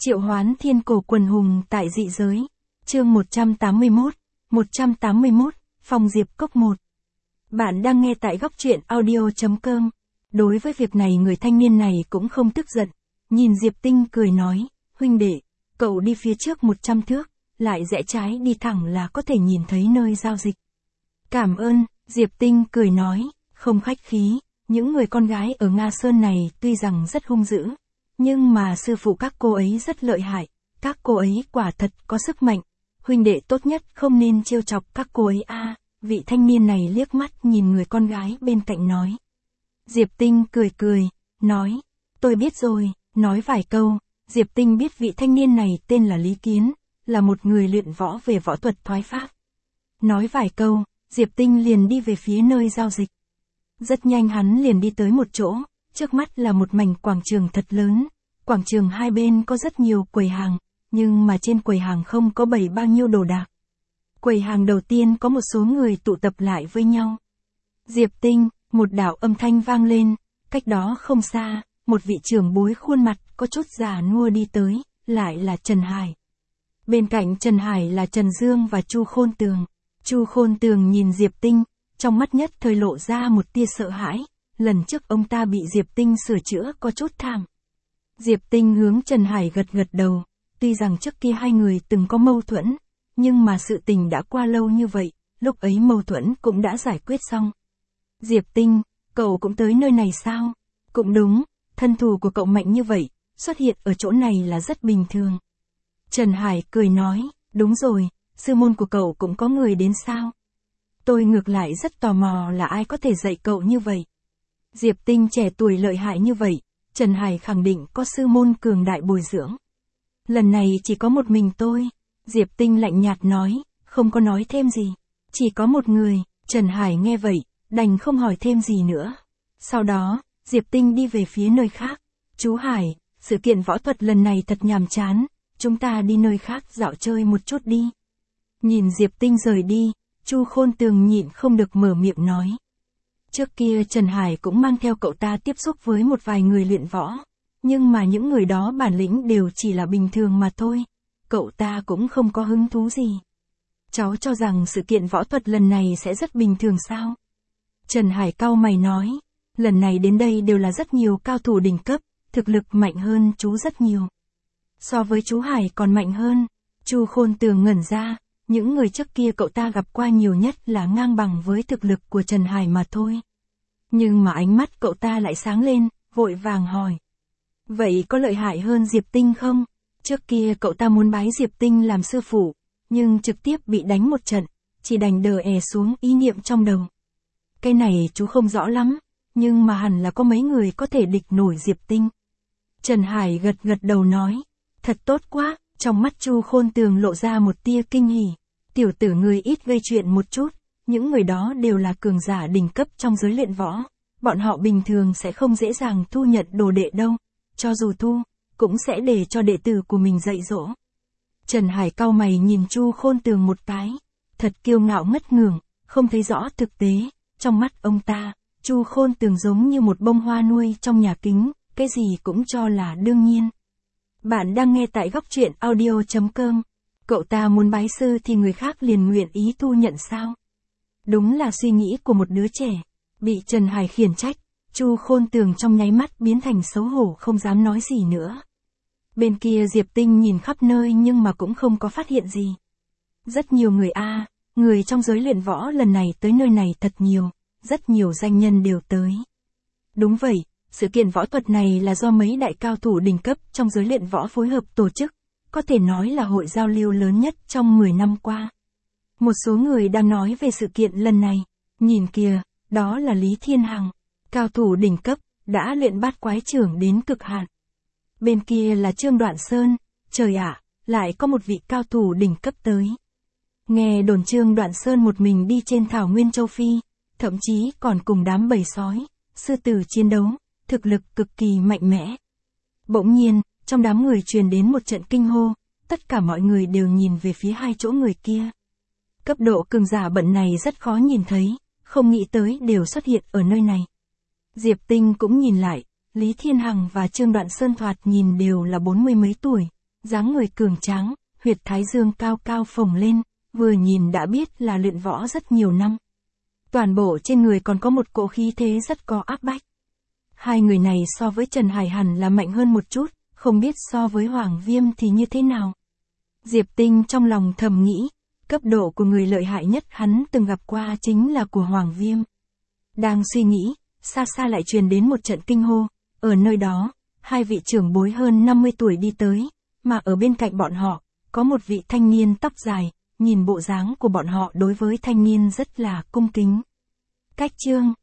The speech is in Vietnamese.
Triệu hoán thiên cổ quần hùng tại dị giới. Chương 181, Phong Diệp Cốc 1. Bạn đang nghe tại góc truyện audio.com. Đối với việc này người thanh niên này cũng không tức giận. Nhìn Diệp Tinh cười nói, huynh đệ, cậu đi phía trước 100 thước, lại rẽ trái đi thẳng là có thể nhìn thấy nơi giao dịch. Cảm ơn, Diệp Tinh cười nói, không khách khí, những người con gái ở Nga Sơn này tuy rằng rất hung dữ, nhưng mà sư phụ các cô ấy rất lợi hại, các cô ấy quả thật có sức mạnh, huynh đệ tốt nhất không nên trêu chọc các cô ấy a. Vị thanh niên này liếc mắt nhìn người con gái bên cạnh nói. Diệp Tinh cười, nói, tôi biết rồi, nói vài câu. Diệp Tinh biết vị thanh niên này tên là Lý Kiến, là một người luyện võ về võ thuật thoái pháp. Nói vài câu, Diệp Tinh liền đi về phía nơi giao dịch. Rất nhanh hắn liền đi tới một chỗ, trước mắt là một mảnh quảng trường thật lớn, quảng trường hai bên có rất nhiều quầy hàng, nhưng mà trên quầy hàng không có bày bao nhiêu đồ đạc. Quầy hàng đầu tiên có một số người tụ tập lại với nhau. Diệp Tinh, một đạo âm thanh vang lên, cách đó không xa, một vị trưởng bối khuôn mặt có chút già nua đi tới, lại là Trần Hải. Bên cạnh Trần Hải là Trần Dương và Chu Khôn Tường. Chu Khôn Tường nhìn Diệp Tinh, trong mắt nhất thời lộ ra một tia sợ hãi, lần trước ông ta bị Diệp Tinh sửa chữa có chút thảm. Diệp Tinh hướng Trần Hải gật đầu, tuy rằng trước kia hai người từng có mâu thuẫn, nhưng mà sự tình đã qua lâu như vậy, lúc ấy mâu thuẫn cũng đã giải quyết xong. Diệp Tinh, cậu cũng tới nơi này sao? Cũng đúng, thân thủ của cậu mạnh như vậy, xuất hiện ở chỗ này là rất bình thường. Trần Hải cười nói, đúng rồi, sư môn của cậu cũng có người đến sao? Tôi ngược lại rất tò mò là ai có thể dạy cậu như vậy. Diệp Tinh trẻ tuổi lợi hại như vậy, Trần Hải khẳng định có sư môn cường đại bồi dưỡng. Lần này chỉ có một mình tôi. Diệp Tinh lạnh nhạt nói, không có nói thêm gì. Chỉ có một người. Trần Hải nghe vậy, đành không hỏi thêm gì nữa. Sau đó, Diệp Tinh đi về phía nơi khác. Chú Hải, sự kiện võ thuật lần này thật nhàm chán, chúng ta đi nơi khác dạo chơi một chút đi. Nhìn Diệp Tinh rời đi, Chu Khôn Tường nhịn không được mở miệng nói. Trước kia Trần Hải cũng mang theo cậu ta tiếp xúc với một vài người luyện võ, nhưng mà những người đó bản lĩnh đều chỉ là bình thường mà thôi, cậu ta cũng không có hứng thú gì. Cháu cho rằng sự kiện võ thuật lần này sẽ rất bình thường sao? Trần Hải cau mày nói, lần này đến đây đều là rất nhiều cao thủ đỉnh cấp, thực lực mạnh hơn chú rất nhiều. So với chú Hải còn mạnh hơn. Chu Khôn Tường ngẩn ra, những người trước kia cậu ta gặp qua nhiều nhất là ngang bằng với thực lực của Trần Hải mà thôi. Nhưng mà ánh mắt cậu ta lại sáng lên, vội vàng hỏi. Vậy có lợi hại hơn Diệp Tinh không? Trước kia cậu ta muốn bái Diệp Tinh làm sư phụ, nhưng trực tiếp bị đánh một trận, chỉ đành đờ xuống ý niệm trong đầu. Cái này chú không rõ lắm, nhưng mà hẳn là có mấy người có thể địch nổi Diệp Tinh. Trần Hải gật đầu nói, thật tốt quá, trong mắt Chu Khôn Tường lộ ra một tia kinh hỉ. Tiểu tử người ít gây chuyện một chút, những người đó đều là cường giả đỉnh cấp trong giới luyện võ, bọn họ bình thường sẽ không dễ dàng thu nhận đồ đệ đâu, cho dù thu, cũng sẽ để cho đệ tử của mình dạy dỗ. Trần Hải cau mày nhìn Chu Khôn Tường một cái, thật kiêu ngạo ngất ngưởng, không thấy rõ thực tế, trong mắt ông ta, Chu Khôn Tường giống như một bông hoa nuôi trong nhà kính, cái gì cũng cho là đương nhiên. Bạn đang nghe tại góc truyện audio.com. Cậu ta muốn bái sư thì người khác liền nguyện ý thu nhận sao? Đúng là suy nghĩ của một đứa trẻ. Bị Trần Hải khiển trách, Chu Khôn Tường trong nháy mắt biến thành xấu hổ không dám nói gì nữa. Bên kia Diệp Tinh nhìn khắp nơi nhưng mà cũng không có phát hiện gì. Rất nhiều người người trong giới luyện võ lần này tới nơi này thật nhiều, rất nhiều danh nhân đều tới. Đúng vậy, sự kiện võ thuật này là do mấy đại cao thủ đỉnh cấp trong giới luyện võ phối hợp tổ chức, có thể nói là hội giao lưu lớn nhất trong 10 năm qua. Một số người đang nói về sự kiện lần này, nhìn kìa, đó là Lý Thiên Hằng, cao thủ đỉnh cấp, đã luyện bát quái trưởng đến cực hạn. Bên kia là Trương Đoạn Sơn, trời ạ, lại có một vị cao thủ đỉnh cấp tới. Nghe đồn Trương Đoạn Sơn một mình đi trên thảo nguyên châu Phi, thậm chí còn cùng đám bầy sói, sư tử chiến đấu, thực lực cực kỳ mạnh mẽ. Bỗng nhiên, trong đám người truyền đến một trận kinh hô, tất cả mọi người đều nhìn về phía hai chỗ người kia. Cấp độ cường giả bận này rất khó nhìn thấy, không nghĩ tới đều xuất hiện ở nơi này. Diệp Tinh cũng nhìn lại, Lý Thiên Hằng và Trương Đoạn Sơn thoạt nhìn đều là 40 mấy tuổi, dáng người cường tráng, huyệt thái dương cao cao phồng lên, vừa nhìn đã biết là luyện võ rất nhiều năm. Toàn bộ trên người còn có một cỗ khí thế rất có áp bách. Hai người này so với Trần Hải hẳn là mạnh hơn một chút, không biết so với Hoàng Viêm thì như thế nào. Diệp Tinh trong lòng thầm nghĩ, cấp độ của người lợi hại nhất hắn từng gặp qua chính là của Hoàng Viêm. Đang suy nghĩ, xa xa lại truyền đến một trận kinh hô, ở nơi đó, hai vị trưởng bối hơn 50 tuổi đi tới, mà ở bên cạnh bọn họ, có một vị thanh niên tóc dài, nhìn bộ dáng của bọn họ đối với thanh niên rất là cung kính. Cách chương